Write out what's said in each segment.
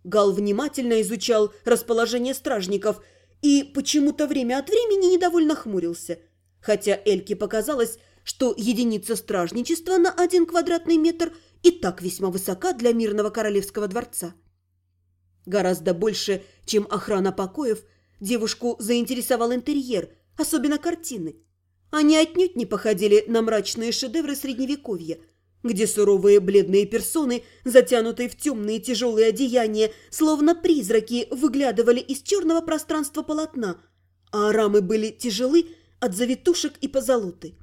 Гал внимательно изучал расположение стражников и почему-то время от времени недовольно хмурился, хотя Эльке показалось, что единица стражничества на 1 квадратный метр и так весьма высока для мирного королевского дворца. Гораздо больше, чем охрана покоев, девушку заинтересовал интерьер, особенно картины. Они отнюдь не походили на мрачные шедевры Средневековья, где суровые бледные персоны, затянутые в темные тяжелые одеяния, словно призраки, выглядывали из черного пространства полотна, а рамы были тяжелы от завитушек и позолоты.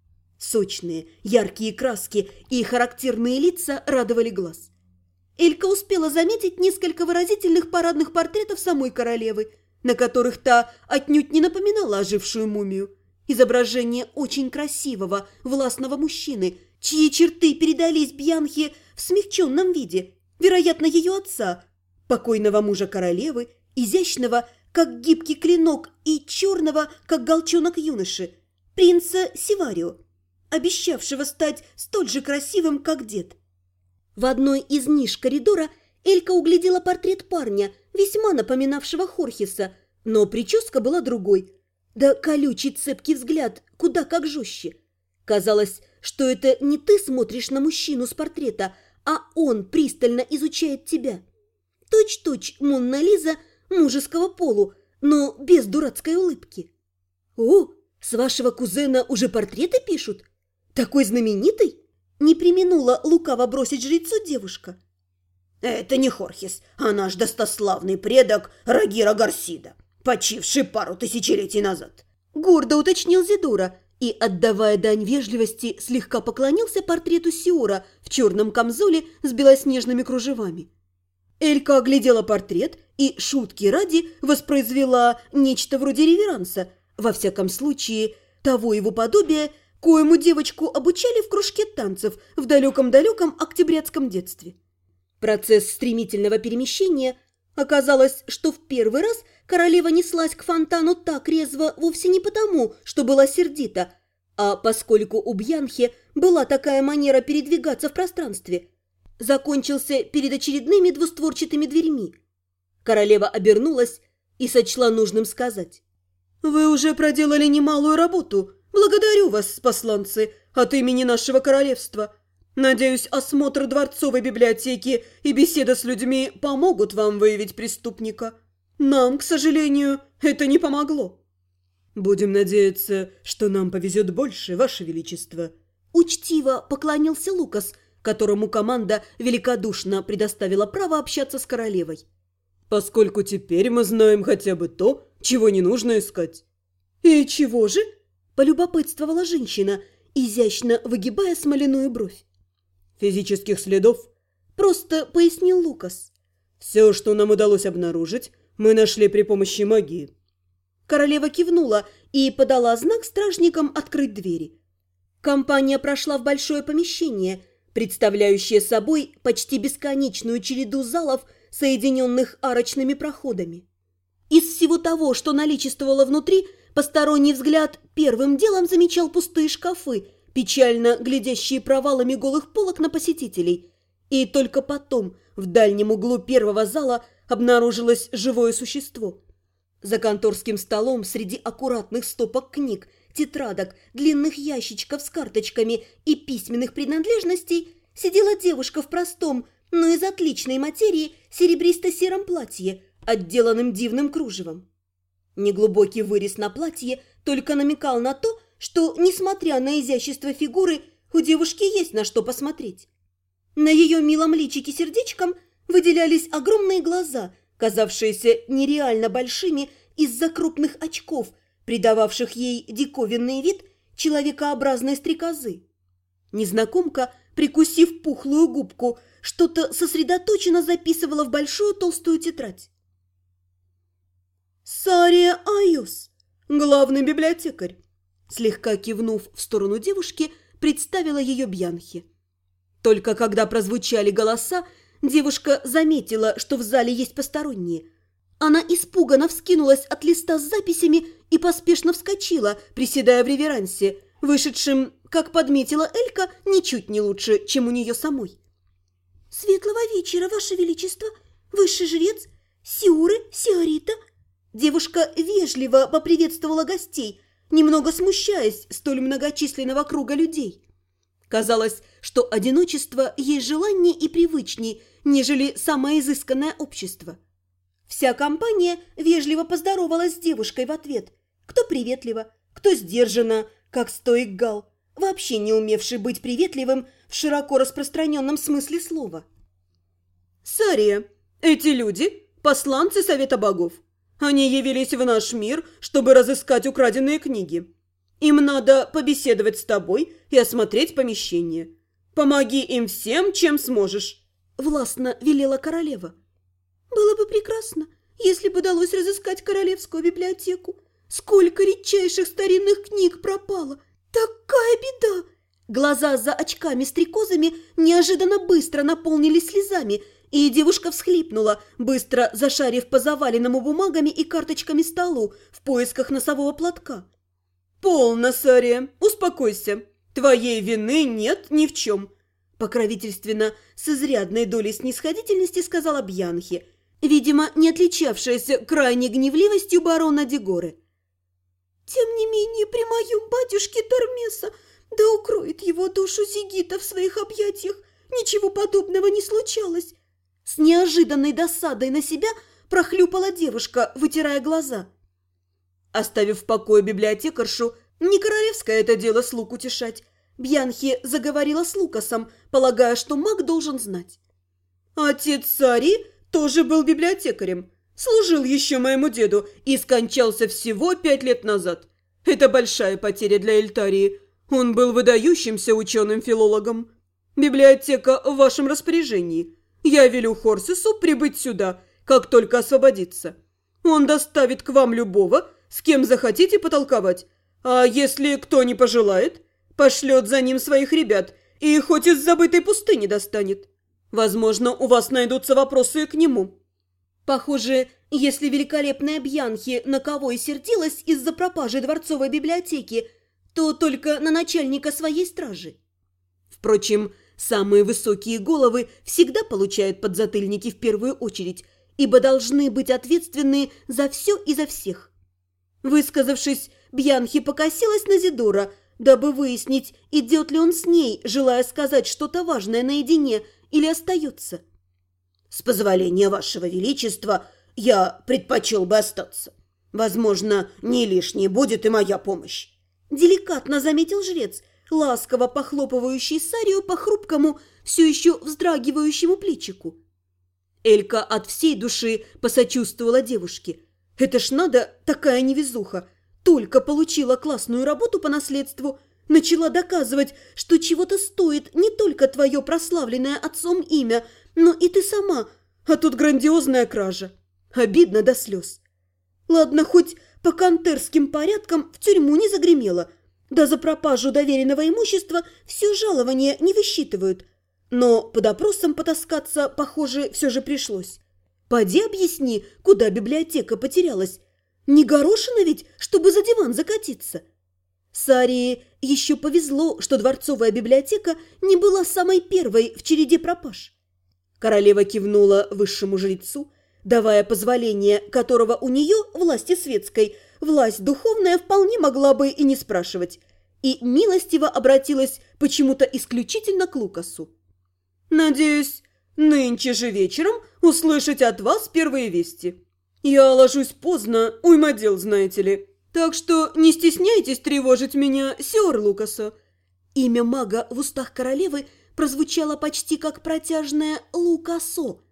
Сочные, яркие краски и характерные лица радовали глаз. Элька успела заметить несколько выразительных парадных портретов самой королевы, на которых та отнюдь не напоминала ожившую мумию. Изображение очень красивого, властного мужчины, чьи черты передались Бьянхе в смягченном виде, вероятно, ее отца, покойного мужа королевы, изящного, как гибкий клинок, и черного, как галчонок юноши, принца Сиварио, обещавшего стать столь же красивым, как дед. В одной из ниш коридора Элька углядела портрет парня, весьма напоминавшего Хорхеса, но прическа была другой, да колючий цепкий взгляд куда как жестче. Казалось, что это не ты смотришь на мужчину с портрета, а он пристально изучает тебя. Точь-точь Монна Лиза мужеского полу, но без дурацкой улыбки. «О, с вашего кузена уже портреты пишут? Такой знаменитый?» Не преминула лукаво бросить жрецу девушка. «Это не Хорхес, а наш достославный предок Рагира Гарсида, почивший пару тысячелетий назад», — гордо уточнил Зидора и, отдавая дань вежливости, слегка поклонился портрету Сиора в черном камзоле с белоснежными кружевами. Элька оглядела портрет и, шутки ради, воспроизвела нечто вроде реверанса, во всяком случае, того его подобия, коему девочку обучали в кружке танцев в далеком-далеком октябрятском детстве. Процесс стремительного перемещения. Оказалось, что в первый раз королева неслась к фонтану так резво вовсе не потому, что была сердита, а поскольку у Бьянхи была такая манера передвигаться в пространстве, закончился перед очередными двустворчатыми дверьми. Королева обернулась и сочла нужным сказать: «Вы уже проделали немалую работу. Благодарю вас, посланцы, от имени нашего королевства. Надеюсь, осмотр дворцовой библиотеки и беседа с людьми помогут вам выявить преступника. Нам, к сожалению, это не помогло». «Будем надеяться, что нам повезет больше, ваше величество», — учтиво поклонился Лукас, которому команда великодушно предоставила право общаться с королевой. «Поскольку теперь мы знаем хотя бы то, чего не нужно искать». «И чего же?» – полюбопытствовала женщина, изящно выгибая смоляную бровь. «Физических следов», – просто пояснил Лукас. «Все, что нам удалось обнаружить, мы нашли при помощи магии». Королева кивнула и подала знак стражникам открыть двери. Компания прошла в большое помещение, представляющее собой почти бесконечную череду залов, соединенных арочными проходами. Из всего того, что наличествовало внутри, посторонний взгляд первым делом замечал пустые шкафы, печально глядящие провалами голых полок на посетителей. И только потом в дальнем углу первого зала обнаружилось живое существо. За конторским столом среди аккуратных стопок книг, тетрадок, длинных ящичков с карточками и письменных принадлежностей сидела девушка в простом, но из отличной материи серебристо-сером платье, отделанным дивным кружевом. Неглубокий вырез на платье только намекал на то, что, несмотря на изящество фигуры, у девушки есть на что посмотреть. На ее милом личике сердечком выделялись огромные глаза, казавшиеся нереально большими из-за крупных очков, придававших ей диковинный вид человекообразной стрекозы. Незнакомка, прикусив пухлую губку, что-то сосредоточенно записывала в большую толстую тетрадь. «Сария Айос, главный библиотекарь», слегка кивнув в сторону девушки, представила ее Бьянхе. Только когда прозвучали голоса, девушка заметила, что в зале есть посторонние. Она испуганно вскинулась от листа с записями и поспешно вскочила, приседая в реверансе, вышедшим, как подметила Элька, ничуть не лучше, чем у нее самой. «Светлого вечера, Ваше Величество! Вы высший жрец, Сиуры, Сиорита». Девушка вежливо поприветствовала гостей, немного смущаясь столь многочисленного круга людей. Казалось, что одиночество ей желаннее и привычней, нежели самое изысканное общество. Вся компания вежливо поздоровалась с девушкой в ответ. Кто приветливо, кто сдержанно, как стоик Гал, вообще не умевший быть приветливым в широко распространенном смысле слова. «Сария, эти люди – посланцы Совета Богов. Они явились в наш мир, чтобы разыскать украденные книги. Им надо побеседовать с тобой и осмотреть помещение. Помоги им всем, чем сможешь», – властно велела королева. «Было бы прекрасно, если бы удалось разыскать королевскую библиотеку. Сколько редчайших старинных книг пропало! Такая беда!» Глаза за очками-стрекозами неожиданно быстро наполнились слезами, и девушка всхлипнула, быстро зашарив по заваленному бумагами и карточками столу в поисках носового платка. «Полно, Сария, успокойся. Твоей вины нет ни в чем», – покровительственно, с изрядной долей снисходительности сказала Бьянхи, видимо, не отличавшаяся крайней гневливостью барона Дегоры. «Тем не менее, при моем батюшке Тормеса, да укроет его душу Зигита в своих объятиях, ничего подобного не случалось». С неожиданной досадой на себя прохлюпала девушка, вытирая глаза. Оставив в покое библиотекаршу, не королевское это дело слуг утешать, Бьянхи заговорила с Лукасом, полагая, что маг должен знать. «Отец Сари тоже был библиотекарем, служил еще моему деду и скончался всего 5 лет назад. Это большая потеря для Эльтарии. Он был выдающимся ученым-филологом. Библиотека в вашем распоряжении. Я велю Хорсису прибыть сюда, как только освободится. Он доставит к вам любого, с кем захотите потолковать. А если кто не пожелает, пошлет за ним своих ребят и хоть из забытой пустыни достанет. Возможно, у вас найдутся вопросы к нему». Похоже, если великолепная Бьянхи на кого и сердилась из-за пропажи дворцовой библиотеки, то только на начальника своей стражи. Впрочем, самые высокие головы всегда получают подзатыльники в первую очередь, ибо должны быть ответственны за все и за всех. Высказавшись, Бьянхи покосилась на Зидора, дабы выяснить, идет ли он с ней, желая сказать что-то важное наедине, или остается. «С позволения вашего величества, я предпочел бы остаться. Возможно, не лишней будет и моя помощь», – деликатно заметил жрец, ласково похлопывающий Сарию по хрупкому, все еще вздрагивающему плечику. Элька от всей души посочувствовала девушке. Это ж надо, такая невезуха. Только получила классную работу по наследству, начала доказывать, что чего-то стоит не только твое прославленное отцом имя, но и ты сама, а тут грандиозная кража. Обидно до слез. Ладно, хоть по кантерским порядкам в тюрьму не загремела, да за пропажу доверенного имущества все жалование не высчитывают. Но под опросом потаскаться, похоже, все же пришлось. Поди объясни, куда библиотека потерялась. Не горошина ведь, чтобы за диван закатиться. Сарии еще повезло, что дворцовая библиотека не была самой первой в череде пропаж. Королева кивнула высшему жрецу, давая позволение, которого у нее, власти светской, власть духовная вполне могла бы и не спрашивать, и милостиво обратилась почему-то исключительно к Лукасу. «Надеюсь, нынче же вечером услышать от вас первые вести. Я ложусь поздно, уйма дел, знаете ли, так что не стесняйтесь тревожить меня, сёр Лукаса». Имя мага в устах королевы прозвучало почти как протяжное «Лукасо».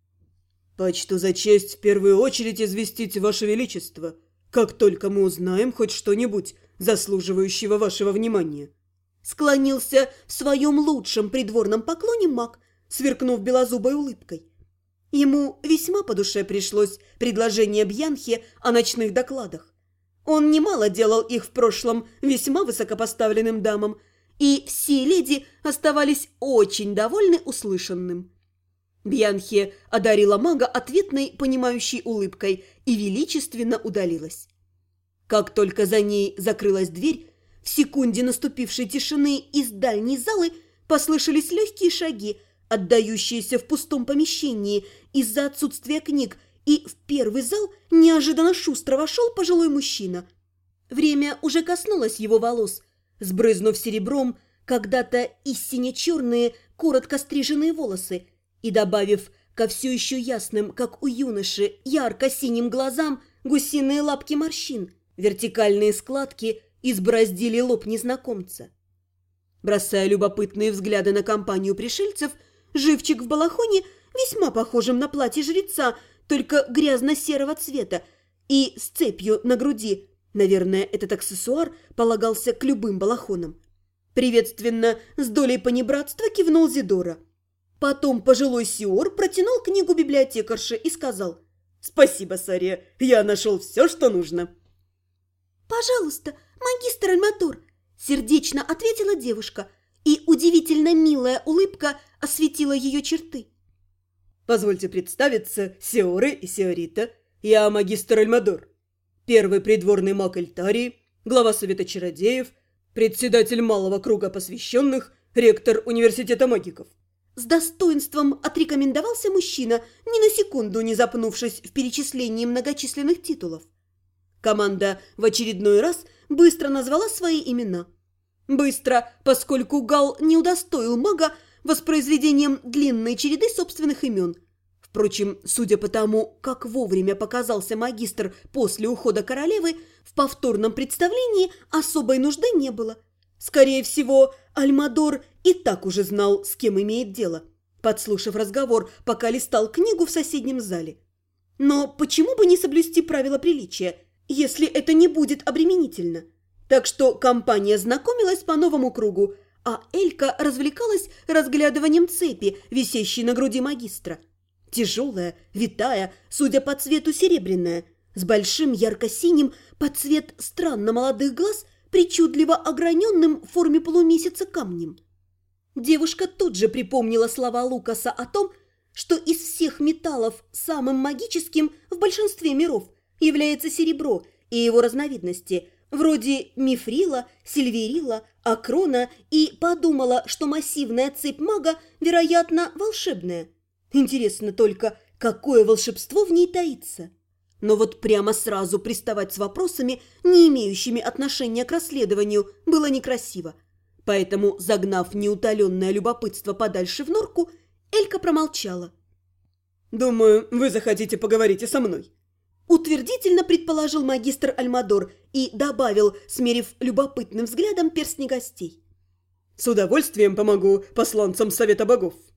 «Почту за честь в первую очередь известить Ваше Величество, как только мы узнаем хоть что-нибудь, заслуживающего вашего внимания». Склонился в своем лучшем придворном поклоне маг, сверкнув белозубой улыбкой. Ему весьма по душе пришлось предложение Бьянхи о ночных докладах. Он немало делал их в прошлом весьма высокопоставленным дамам, и все леди оставались очень довольны услышанным. Бьянхи одарила мага ответной понимающей улыбкой и величественно удалилась. Как только за ней закрылась дверь, в секунде наступившей тишины из дальней залы послышались легкие шаги, отдающаяся в пустом помещении из-за отсутствия книг, и в первый зал неожиданно шустро вошел пожилой мужчина. Время уже коснулось его волос, сбрызнув серебром когда-то истинно черные, коротко стриженные волосы и добавив ко все еще ясным, как у юноши, ярко-синим глазам гусиные лапки морщин, вертикальные складки избороздили лоб незнакомца. Бросая любопытные взгляды на компанию пришельцев, живчик в балахоне, весьма похожим на платье жреца, только грязно-серого цвета, и с цепью на груди, наверное, этот аксессуар полагался к любым балахонам, приветственно, с долей понебратства кивнул Зидора. Потом пожилой Сиор протянул книгу библиотекарше и сказал: «Спасибо, Сария, я нашел все, что нужно». «Пожалуйста, магистр Альматор», – сердечно ответила девушка, и удивительно милая улыбка осветила ее черты. «Позвольте представиться, Сиоры и Сиорита. Я магистр Альмадор, первый придворный маг Эльтарии, глава Совета Чародеев, председатель Малого Круга Посвященных, ректор Университета Магиков». С достоинством отрекомендовался мужчина, ни на секунду не запнувшись в перечислении многочисленных титулов. Команда в очередной раз быстро назвала свои имена. Быстро, поскольку Гал не удостоил мага воспроизведением длинной череды собственных имен. Впрочем, судя по тому, как вовремя показался магистр после ухода королевы, в повторном представлении особой нужды не было. Скорее всего, Альмадор и так уже знал, с кем имеет дело, подслушав разговор, пока листал книгу в соседнем зале. Но почему бы не соблюсти правила приличия, если это не будет обременительно? Так что компания знакомилась по новому кругу, а Элька развлекалась разглядыванием цепи, висящей на груди магистра. Тяжелая, витая, судя по цвету серебряная, с большим ярко-синим под цвет странно молодых глаз, причудливо ограненным в форме полумесяца камнем. Девушка тут же припомнила слова Лукаса о том, что из всех металлов самым магическим в большинстве миров является серебро и его разновидности, вроде мифрила, сильверила, акрона, и подумала, что массивная цепь мага, вероятно, волшебная. Интересно только, какое волшебство в ней таится. Но вот прямо сразу приставать с вопросами, не имеющими отношения к расследованию, было некрасиво. Поэтому, загнав неутоленное любопытство подальше в норку, Элька промолчала. «Думаю, вы захотите поговорить и со мной», – утвердительно предположил магистр Альмадор и добавил, смерив любопытным взглядом перстни гостей. «С удовольствием помогу посланцам Совета Богов».